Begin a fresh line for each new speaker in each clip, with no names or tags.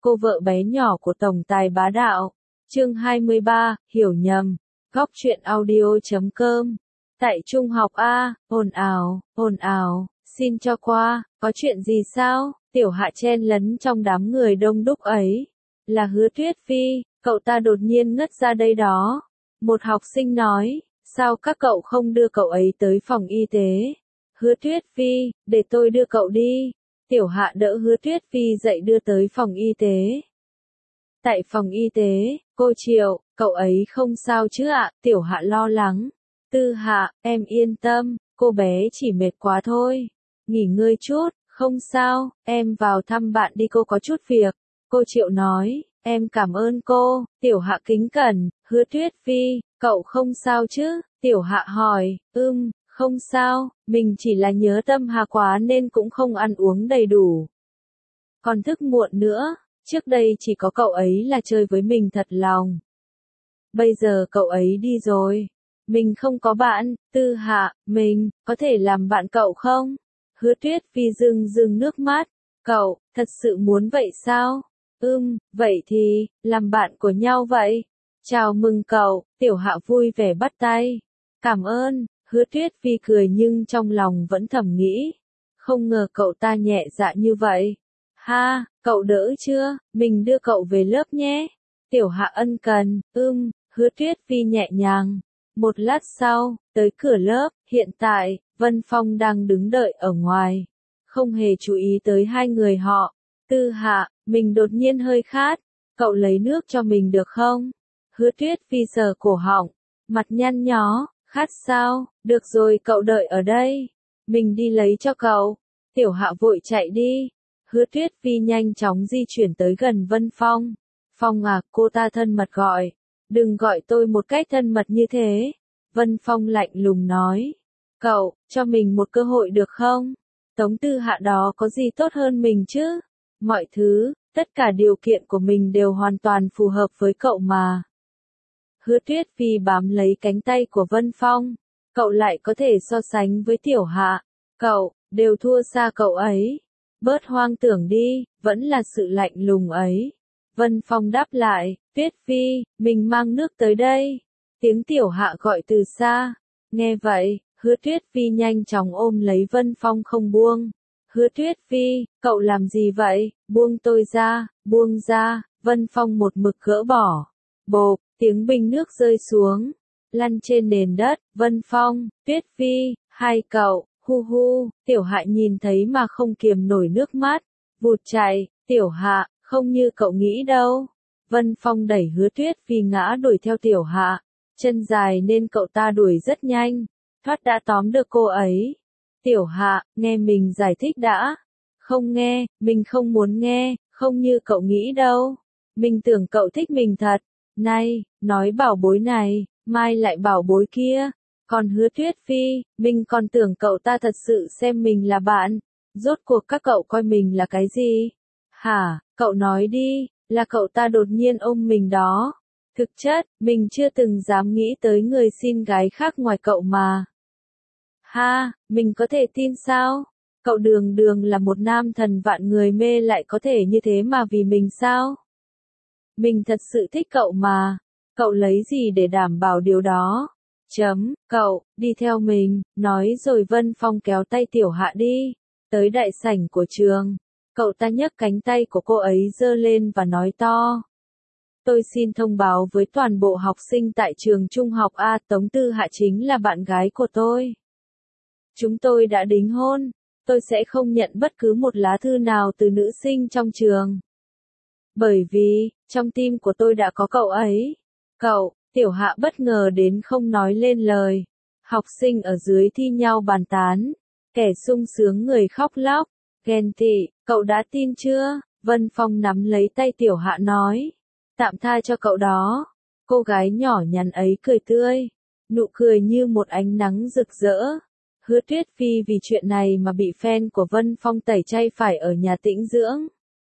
cô vợ bé nhỏ của tổng tài bá đạo. Chương 23, hiểu nhầm. Góc truyện audio.com. Tại trung học A, ồn ào, xin cho qua, có chuyện gì sao? Tiểu Hạ chen lấn trong đám người đông đúc ấy. Là Hứa Tuyết Phi, cậu ta đột nhiên ngất ra đây đó. Một học sinh nói, sao các cậu không đưa cậu ấy tới phòng y tế? Hứa Tuyết Phi, để tôi đưa cậu đi. Tiểu Hạ đỡ Hứa Tuyết Phi dậy đưa tới phòng y tế. Tại phòng y tế, cô Triệu, cậu ấy không sao chứ ạ? Tiểu Hạ lo lắng. Tư Hạ, em yên tâm, cô bé chỉ mệt quá thôi. Nghỉ ngơi chút, không sao, em vào thăm bạn đi, cô có chút việc. Cô Triệu nói, em cảm ơn cô. Tiểu Hạ kính cẩn. Hứa Tuyết Phi, cậu không sao chứ? Tiểu Hạ hỏi, không sao, mình chỉ là nhớ Tâm Hà quá nên cũng không ăn uống đầy đủ. Còn thức muộn nữa, trước đây chỉ có cậu ấy là chơi với mình thật lòng. Bây giờ cậu ấy đi rồi. Mình không có bạn. Tư Hạ, mình, có thể làm bạn cậu không? Hứa Tuyết Phi rưng nước mắt. Cậu, thật sự muốn vậy sao? Vậy thì, làm bạn của nhau vậy. Chào mừng cậu. Tiểu Hạ vui vẻ bắt tay. Cảm ơn. Hứa Tuyết Phi cười nhưng trong lòng vẫn thầm nghĩ. Không ngờ cậu ta nhẹ dạ như vậy. Ha, cậu đỡ chưa? Mình đưa cậu về lớp nhé. Tiểu Hạ ân cần. Hứa Tuyết Phi nhẹ nhàng. Một lát sau, tới cửa lớp, hiện tại, Vân Phong đang đứng đợi ở ngoài. Không hề chú ý tới hai người họ. Tư Hạ, mình đột nhiên hơi khát. Cậu lấy nước cho mình được không? Hứa Tuyết Phi sờ cổ họng. Mặt nhăn nhó. Khát sao? Được rồi, cậu đợi ở đây. Mình đi lấy cho cậu. Tiểu Hạ vội chạy đi. Hứa Tuyết Phi nhanh chóng di chuyển tới gần Vân Phong. Phong à, cô ta thân mật gọi. Đừng gọi tôi một cách thân mật như thế. Vân Phong lạnh lùng nói. Cậu, cho mình một cơ hội được không? Tống Tư Hạ đó có gì tốt hơn mình chứ? Mọi thứ, tất cả điều kiện của mình đều hoàn toàn phù hợp với cậu mà. Hứa Tuyết Phi bám lấy cánh tay của Vân Phong. Cậu lại có thể so sánh với Tiểu Hạ. Cậu, đều thua xa cậu ấy. Bớt hoang tưởng đi, vẫn là sự lạnh lùng ấy. Vân Phong đáp lại, Tuyết Phi, mình mang nước tới đây. Tiếng Tiểu Hạ gọi từ xa. Nghe vậy, Hứa Tuyết Phi nhanh chóng ôm lấy Vân Phong không buông. Hứa Tuyết Phi, cậu làm gì vậy? Buông tôi ra, buông ra. Vân Phong một mực gỡ bỏ. Bộp, tiếng bình nước rơi xuống. Lăn trên nền đất. Vân Phong, Tuyết Phi, hai cậu, hu. Tiểu Hạ nhìn thấy mà không kiềm nổi nước mắt. Vụt chạy. Tiểu Hạ, không như cậu nghĩ đâu. Vân Phong đẩy Hứa Tuyết Phi ngã đuổi theo Tiểu Hạ. Chân dài nên cậu ta đuổi rất nhanh. Thoát đã tóm được cô ấy. Tiểu Hạ, nghe mình giải thích đã. Không nghe, mình không muốn nghe, không như cậu nghĩ đâu. Mình tưởng cậu thích mình thật. Này, nói bảo bối này, mai lại bảo bối kia. Còn Hứa Tuyết Phi, mình còn tưởng cậu ta thật sự xem mình là bạn. Rốt cuộc các cậu coi mình là cái gì? Hả, cậu nói đi, là cậu ta đột nhiên ôm mình đó. Thực chất, mình chưa từng dám nghĩ tới người xin gái khác ngoài cậu mà. Ha, mình có thể tin sao? Cậu đường là một nam thần vạn người mê lại có thể như thế mà vì mình sao? Mình thật sự thích cậu mà. Cậu lấy gì để đảm bảo điều đó? Cậu, đi theo mình, nói rồi Vân Phong kéo tay Tiểu Hạ đi. Tới đại sảnh của trường. Cậu ta nhấc cánh tay của cô ấy giơ lên và nói to. Tôi xin thông báo với toàn bộ học sinh tại trường trung học A, Tống Tư Hạ chính là bạn gái của tôi. Chúng tôi đã đính hôn. Tôi sẽ không nhận bất cứ một lá thư nào từ nữ sinh trong trường. Bởi vì, trong tim của tôi đã có cậu ấy. Cậu, Tiểu Hạ bất ngờ đến không nói lên lời. Học sinh ở dưới thi nhau bàn tán. Kẻ sung sướng người khóc lóc. Ghen tị, cậu đã tin chưa? Vân Phong nắm lấy tay Tiểu Hạ nói. Tạm tha cho cậu đó. Cô gái nhỏ nhắn ấy cười tươi. Nụ cười như một ánh nắng rực rỡ. Hứa Tuyết Phi vì chuyện này mà bị fan của Vân Phong tẩy chay phải ở nhà tĩnh dưỡng.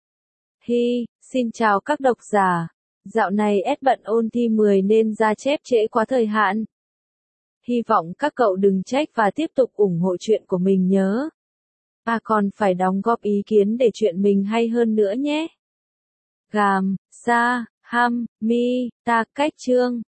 Xin chào các độc giả. Dạo này bận ôn thi 10 nên ra chép trễ quá thời hạn. Hy vọng các cậu đừng trách và tiếp tục ủng hộ chuyện của mình nhớ. Còn phải đóng góp ý kiến để chuyện mình hay hơn nữa nhé. gàm, sa, ham, mi, ta cách chương.